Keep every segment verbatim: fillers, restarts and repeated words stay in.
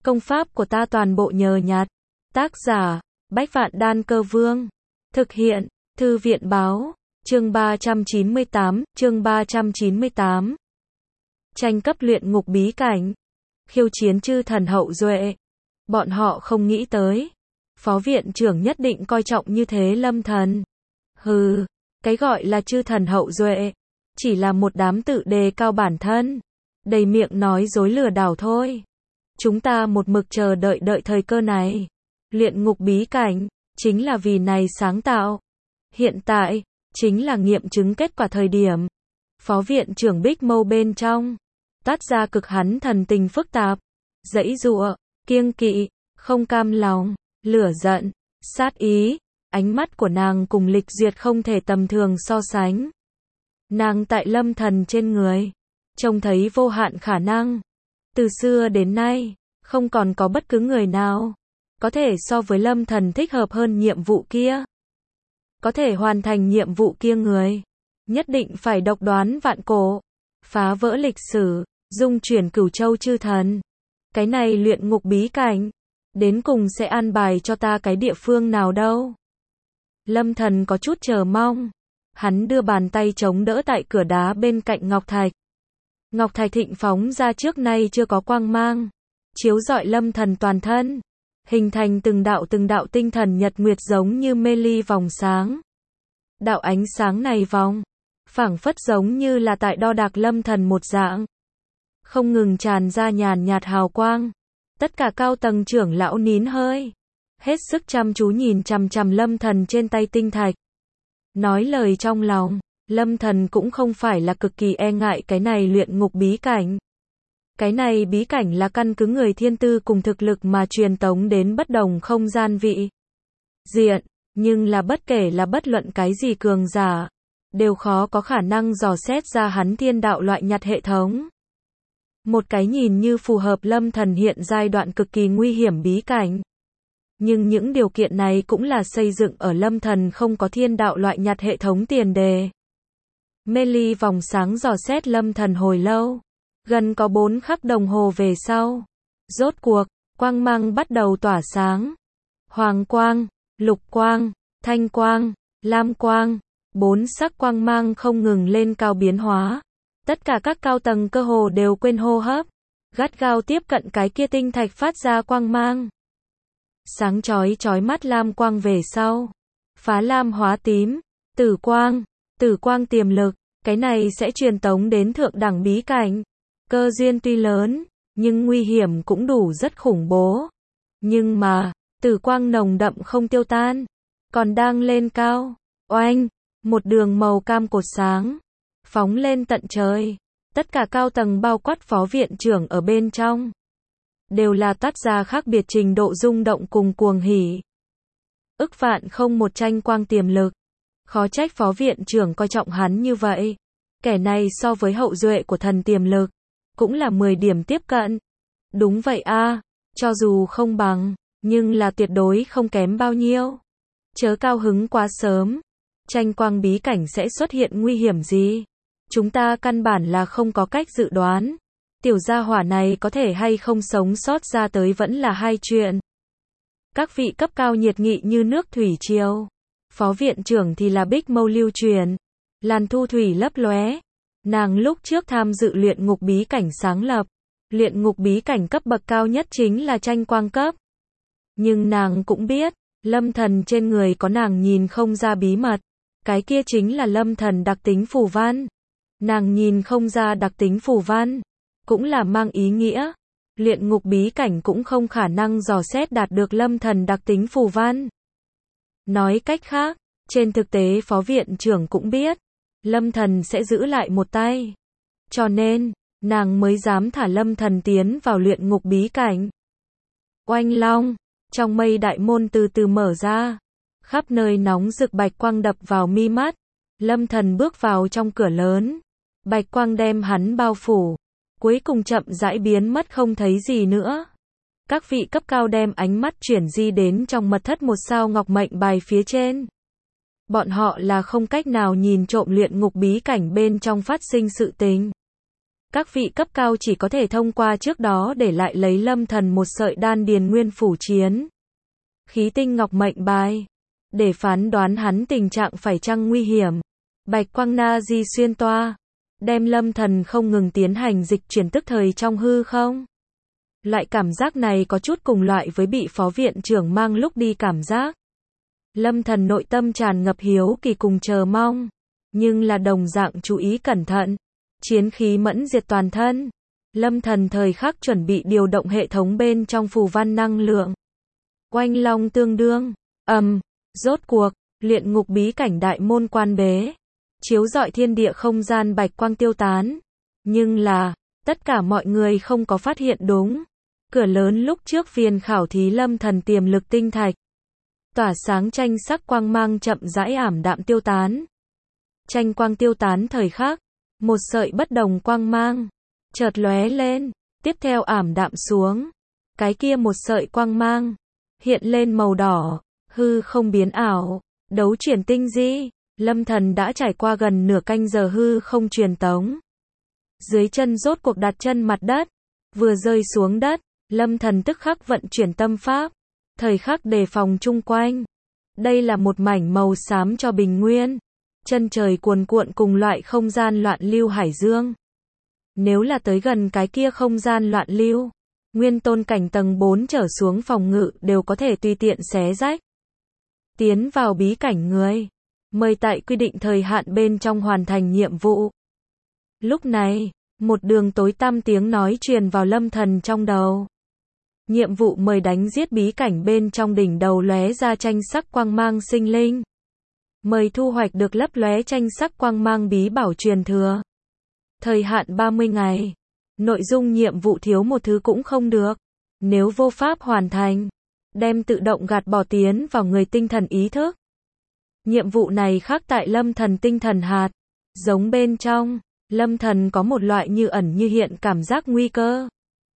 Công pháp của ta toàn bộ nhờ nhặt. Tác giả, Bách Vạn Đan Cơ Vương. Thực hiện, Thư viện báo, chương ba trăm chín mươi tám, chương ba trăm chín mươi tám. Tranh cấp luyện ngục bí cảnh. Khiêu chiến chư thần hậu duệ. Bọn họ không nghĩ tới. Phó viện trưởng nhất định coi trọng như thế Lâm Thần. Hừ, cái gọi là chư thần hậu duệ. Chỉ là một đám tự đề cao bản thân. Đầy miệng nói dối lừa đảo thôi. Chúng ta một mực chờ đợi đợi thời cơ này. Luyện ngục bí cảnh, chính là vì này sáng tạo. Hiện tại, chính là nghiệm chứng kết quả thời điểm. Phó viện trưởng Bích Mâu bên trong. Toát ra cực hắn thần tình phức tạp. Giãy giụa, kiêng kỵ, không cam lòng, lửa giận, sát ý. Ánh mắt của nàng cùng Lịch Duyệt không thể tầm thường so sánh. Nàng tại Lâm Thần trên người. Trông thấy vô hạn khả năng. Từ xưa đến nay, không còn có bất cứ người nào có thể so với Lâm Thần thích hợp hơn nhiệm vụ kia. Có thể hoàn thành nhiệm vụ kia người, nhất định phải độc đoán vạn cổ, phá vỡ lịch sử, dung chuyển cửu châu chư thần. Cái này luyện ngục bí cảnh, đến cùng sẽ an bài cho ta cái địa phương nào đâu? Lâm Thần có chút chờ mong. Hắn đưa bàn tay chống đỡ tại cửa đá bên cạnh ngọc thạch. Ngọc thạch thịnh phóng ra trước nay chưa có quang mang, chiếu rọi Lâm Thần toàn thân, hình thành từng đạo từng đạo tinh thần nhật nguyệt giống như mê ly vòng sáng. Đạo ánh sáng này vòng, phảng phất giống như là tại đo đạc Lâm Thần một dạng, không ngừng tràn ra nhàn nhạt hào quang. Tất cả cao tầng trưởng lão nín hơi, hết sức chăm chú nhìn chằm chằm Lâm Thần trên tay tinh thạch. Nói lời trong lòng, Lâm Thần cũng không phải là cực kỳ e ngại cái này luyện ngục bí cảnh. Cái này bí cảnh là căn cứ người thiên tư cùng thực lực mà truyền tống đến bất đồng không gian vị diện, nhưng là bất kể là bất luận cái gì cường giả, đều khó có khả năng dò xét ra hắn thiên đạo loại nhặt hệ thống. Một cái nhìn như phù hợp Lâm Thần hiện giai đoạn cực kỳ nguy hiểm bí cảnh. Nhưng những điều kiện này cũng là xây dựng ở Lâm Thần không có thiên đạo loại nhặt hệ thống tiền đề. Mê ly vòng sáng dò xét Lâm Thần hồi lâu. Gần có bốn khắc đồng hồ về sau. Rốt cuộc, quang mang bắt đầu tỏa sáng. Hoàng quang, lục quang, thanh quang, lam quang. Bốn sắc quang mang không ngừng lên cao biến hóa. Tất cả các cao tầng cơ hồ đều quên hô hấp. Gắt gao tiếp cận cái kia tinh thạch phát ra quang mang. Sáng chói chói mắt lam quang về sau. Phá lam hóa tím, tử quang, tử quang tiềm lực. Cái này sẽ truyền tống đến thượng đẳng bí cảnh. Cơ duyên tuy lớn, nhưng nguy hiểm cũng đủ rất khủng bố. Nhưng mà, tử quang nồng đậm không tiêu tan, còn đang lên cao. Oanh, một đường màu cam cột sáng, phóng lên tận trời. Tất cả cao tầng bao quát phó viện trưởng ở bên trong, đều là toát ra khác biệt trình độ rung động cùng cuồng hỉ. Ức vạn không một tranh quang tiềm lực. Khó trách phó viện trưởng coi trọng hắn như vậy. Kẻ này so với hậu duệ của thần tiềm lực, cũng là mười điểm tiếp cận. Đúng vậy a, cho dù không bằng, nhưng là tuyệt đối không kém bao nhiêu. Chớ cao hứng quá sớm. Tranh quang bí cảnh sẽ xuất hiện nguy hiểm gì? Chúng ta căn bản là không có cách dự đoán. Tiểu gia hỏa này có thể hay không sống sót ra tới vẫn là hai chuyện. Các vị cấp cao nhiệt nghị như nước thủy triều. Phó viện trưởng thì là Bích Mâu lưu truyền. Làn thu thủy lấp lóe. Nàng lúc trước tham dự luyện ngục bí cảnh sáng lập. Luyện ngục bí cảnh cấp bậc cao nhất chính là tranh quang cấp. Nhưng nàng cũng biết, Lâm Thần trên người có nàng nhìn không ra bí mật. Cái kia chính là Lâm Thần đặc tính phù văn. Nàng nhìn không ra đặc tính phù văn, cũng là mang ý nghĩa. Luyện ngục bí cảnh cũng không khả năng dò xét đạt được Lâm Thần đặc tính phù văn. Nói cách khác, trên thực tế phó viện trưởng cũng biết, Lâm Thần sẽ giữ lại một tay. Cho nên, nàng mới dám thả Lâm Thần tiến vào luyện ngục bí cảnh. Oanh long, trong mây đại môn từ từ mở ra. Khắp nơi nóng rực bạch quang đập vào mi mắt. Lâm Thần bước vào trong cửa lớn. Bạch quang đem hắn bao phủ. Cuối cùng chậm rãi biến mất không thấy gì nữa. Các vị cấp cao đem ánh mắt chuyển di đến trong mật thất một sao ngọc mệnh bài phía trên. Bọn họ là không cách nào nhìn trộm luyện ngục bí cảnh bên trong phát sinh sự tình. Các vị cấp cao chỉ có thể thông qua trước đó để lại lấy Lâm Thần một sợi đan điền nguyên phủ chiến khí tinh ngọc mệnh bài, để phán đoán hắn tình trạng phải chăng nguy hiểm. Bạch quang na di xuyên toa, đem Lâm Thần không ngừng tiến hành dịch chuyển tức thời trong hư không. Loại cảm giác này có chút cùng loại với bị phó viện trưởng mang lúc đi cảm giác. Lâm Thần nội tâm tràn ngập hiếu kỳ cùng chờ mong, nhưng là đồng dạng chú ý cẩn thận. Chiến khí mẫn diệt toàn thân. Lâm Thần thời khắc chuẩn bị điều động hệ thống bên trong phù văn năng lượng. Oanh long tương đương, ầm, um, rốt cuộc, luyện ngục bí cảnh đại môn quan bế. Chiếu rọi thiên địa không gian bạch quang tiêu tán. Nhưng là, tất cả mọi người không có phát hiện đúng. Cửa lớn lúc trước phiền khảo thí Lâm Thần tiềm lực tinh thạch. Tỏa sáng tranh sắc quang mang chậm rãi ảm đạm tiêu tán. Tranh quang tiêu tán thời khắc, một sợi bất đồng quang mang chợt lóe lên, tiếp theo ảm đạm xuống. Cái kia một sợi quang mang hiện lên màu đỏ, hư không biến ảo, đấu chuyển tinh di. Lâm Thần đã trải qua gần nửa canh giờ hư không truyền tống. Dưới chân rốt cuộc đặt chân mặt đất, vừa rơi xuống đất, Lâm Thần tức khắc vận chuyển tâm pháp, thời khắc đề phòng chung quanh. Đây là một mảnh màu xám cho bình nguyên. Chân trời cuồn cuộn cùng loại không gian loạn lưu hải dương. Nếu là tới gần cái kia không gian loạn lưu, nguyên tôn cảnh tầng bốn trở xuống phòng ngự đều có thể tùy tiện xé rách. Tiến vào bí cảnh người, mời tại quy định thời hạn bên trong hoàn thành nhiệm vụ. Lúc này, một đường tối tăm tiếng nói truyền vào Lâm Thần trong đầu. Nhiệm vụ mời đánh giết bí cảnh bên trong đỉnh đầu lóe ra tranh sắc quang mang sinh linh. Mời thu hoạch được lấp lóe tranh sắc quang mang bí bảo truyền thừa. Thời hạn ba mươi ngày. Nội dung nhiệm vụ thiếu một thứ cũng không được. Nếu vô pháp hoàn thành, đem tự động gạt bỏ tiến vào người tinh thần ý thức. Nhiệm vụ này khác tại Lâm Thần tinh thần hạt. Giống bên trong, Lâm Thần có một loại như ẩn như hiện cảm giác nguy cơ.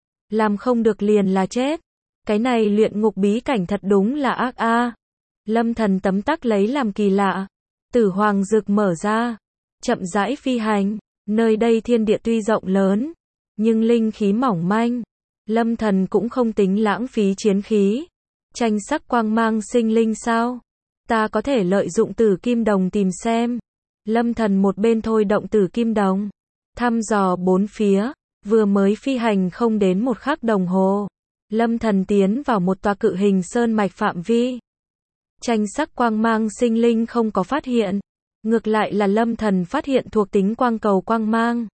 Làm không được liền là chết. Cái này luyện ngục bí cảnh thật đúng là ác a. Lâm Thần tấm tắc lấy làm kỳ lạ. Tử hoàng dực mở ra, chậm rãi phi hành. Nơi đây thiên địa tuy rộng lớn, nhưng linh khí mỏng manh. Lâm Thần cũng không tính lãng phí chiến khí. Tranh sắc quang mang sinh linh sao? Ta có thể lợi dụng tử kim đồng tìm xem. Lâm Thần một bên thôi động tử kim đồng, thăm dò bốn phía. Vừa mới phi hành không đến một khắc đồng hồ, Lâm Thần tiến vào một tòa cự hình sơn mạch phạm vi. Tranh sắc quang mang sinh linh không có phát hiện, ngược lại là Lâm Thần phát hiện thuộc tính quang cầu quang mang.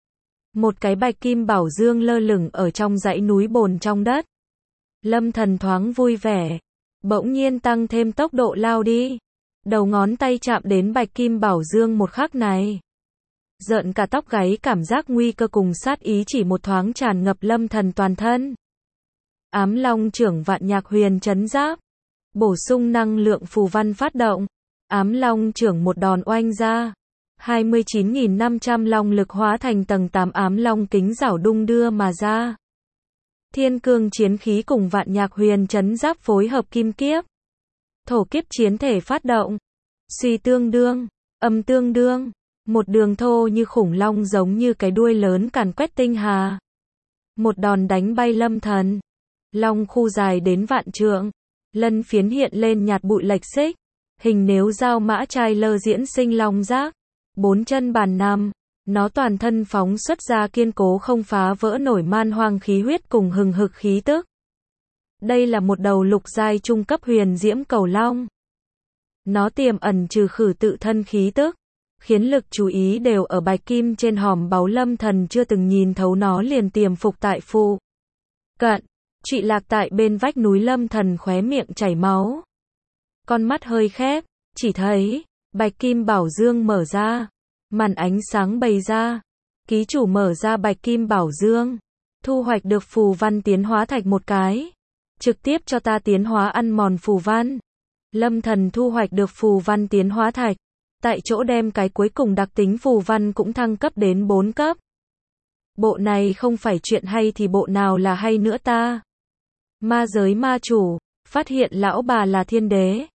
Một cái bạch kim bảo dương lơ lửng ở trong dãy núi bồn trong đất. Lâm Thần thoáng vui vẻ, bỗng nhiên tăng thêm tốc độ lao đi. Đầu ngón tay chạm đến bạch kim bảo dương một khắc này. Rợn cả tóc gáy, cảm giác nguy cơ cùng sát ý chỉ một thoáng tràn ngập Lâm Thần toàn thân. Ám long trưởng vạn nhạc huyền chấn giáp. Bổ sung năng lượng phù văn phát động. Ám long trưởng một đòn oanh ra. hai mươi chín nghìn năm trăm long lực hóa thành tầng tám ám long kính rảo đung đưa mà ra. Thiên cương chiến khí cùng vạn nhạc huyền chấn giáp phối hợp kim kiếp. Thổ kiếp chiến thể phát động. Suy tương đương, âm tương đương. Một đường thô như khủng long giống như cái đuôi lớn càn quét tinh hà. Một đòn đánh bay Lâm Thần. Long khu dài đến vạn trượng. Lân phiến hiện lên nhạt bụi lệch xích. Hình nếu dao mã trai lơ diễn sinh long giác. Bốn chân bàn nằm. Nó toàn thân phóng xuất ra kiên cố không phá vỡ nổi man hoang khí huyết cùng hừng hực khí tức. Đây là một đầu lục giai trung cấp huyền diễm cầu long. Nó tiềm ẩn trừ khử tự thân khí tức, khiến lực chú ý đều ở bạch kim trên hòm báu. Lâm Thần chưa từng nhìn thấu nó liền tiềm phục tại phụ cận, trụy lạc tại bên vách núi. Lâm Thần khóe miệng chảy máu, con mắt hơi khép, chỉ thấy bạch kim bảo dương mở ra, màn ánh sáng bày ra, ký chủ mở ra bạch kim bảo dương, thu hoạch được phù văn tiến hóa thạch một cái, trực tiếp cho ta tiến hóa ăn mòn phù văn. Lâm Thần thu hoạch được phù văn tiến hóa thạch, tại chỗ đem cái cuối cùng đặc tính phù văn cũng thăng cấp đến bốn cấp. Bộ này không phải chuyện hay thì bộ nào là hay nữa ta? Ma giới ma chủ, phát hiện lão bà là thiên đế.